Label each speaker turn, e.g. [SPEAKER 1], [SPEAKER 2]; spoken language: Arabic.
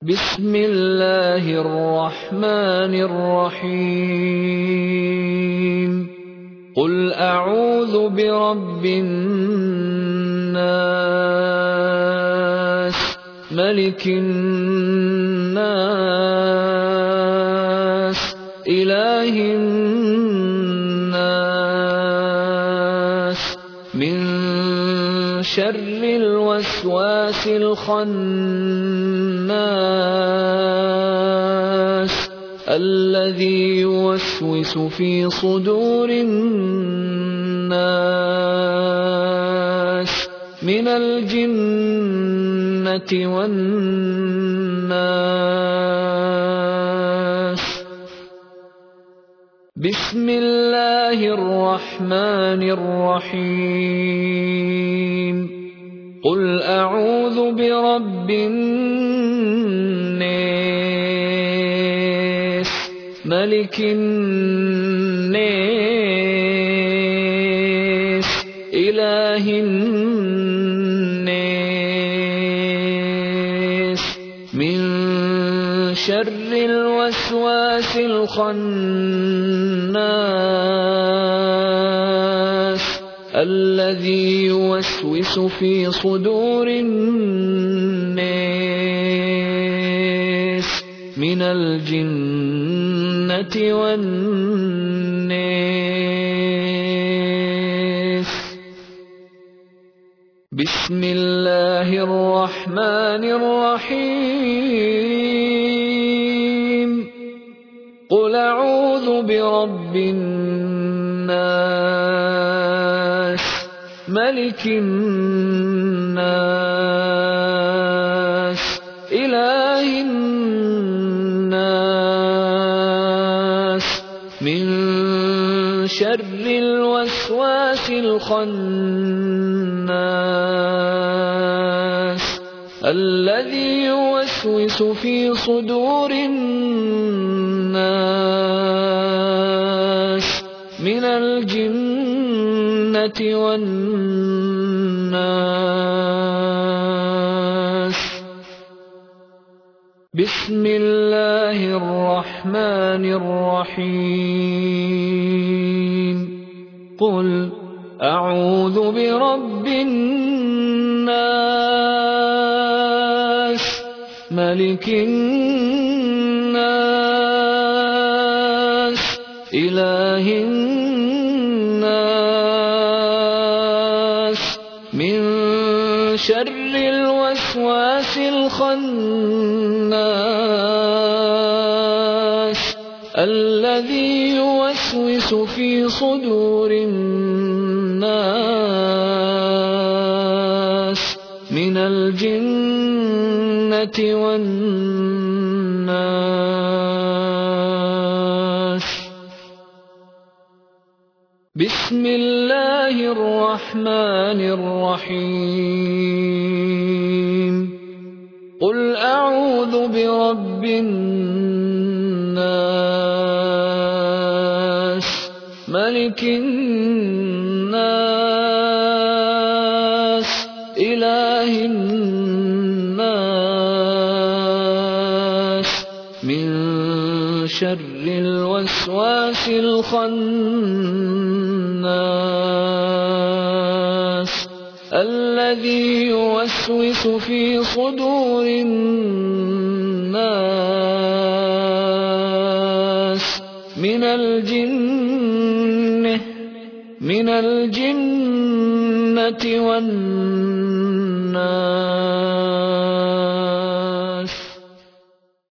[SPEAKER 1] بسم الله الرحمن الرحيم قل أعوذ برب الناس ملك الناس إله الناس من شر الوسواس الخناس الذي يوسوس في صدور الناس من الجنة والناس. بسم الله الرحمن الرحيم قل أعوذ برب الناس ملك الناس إله الناس من شر الوسواس الخناس الذي يوسوس في صدور الناس من الجنة والناس. بسم الله الرحمن الرحيم قل أعوذ برب الناس ملك الناس إله الناس من شر الوسواس الخناس الذي يوسوس في صدور الناس من الجنة والناس. بسم الله الرحمن الرحيم قل أعوذ برب الناس ملك الناس إله الناس من شر الوسواس الخناس الذي يوسوس في صدور الناس من الجنة والناس. بسم الله الرحمن الرحيم قل أعوذ برب الناس ملك الناس إله الناس من شر الوسواس الخناس الذي يوسوس في صدور الناس من الجنة والناس.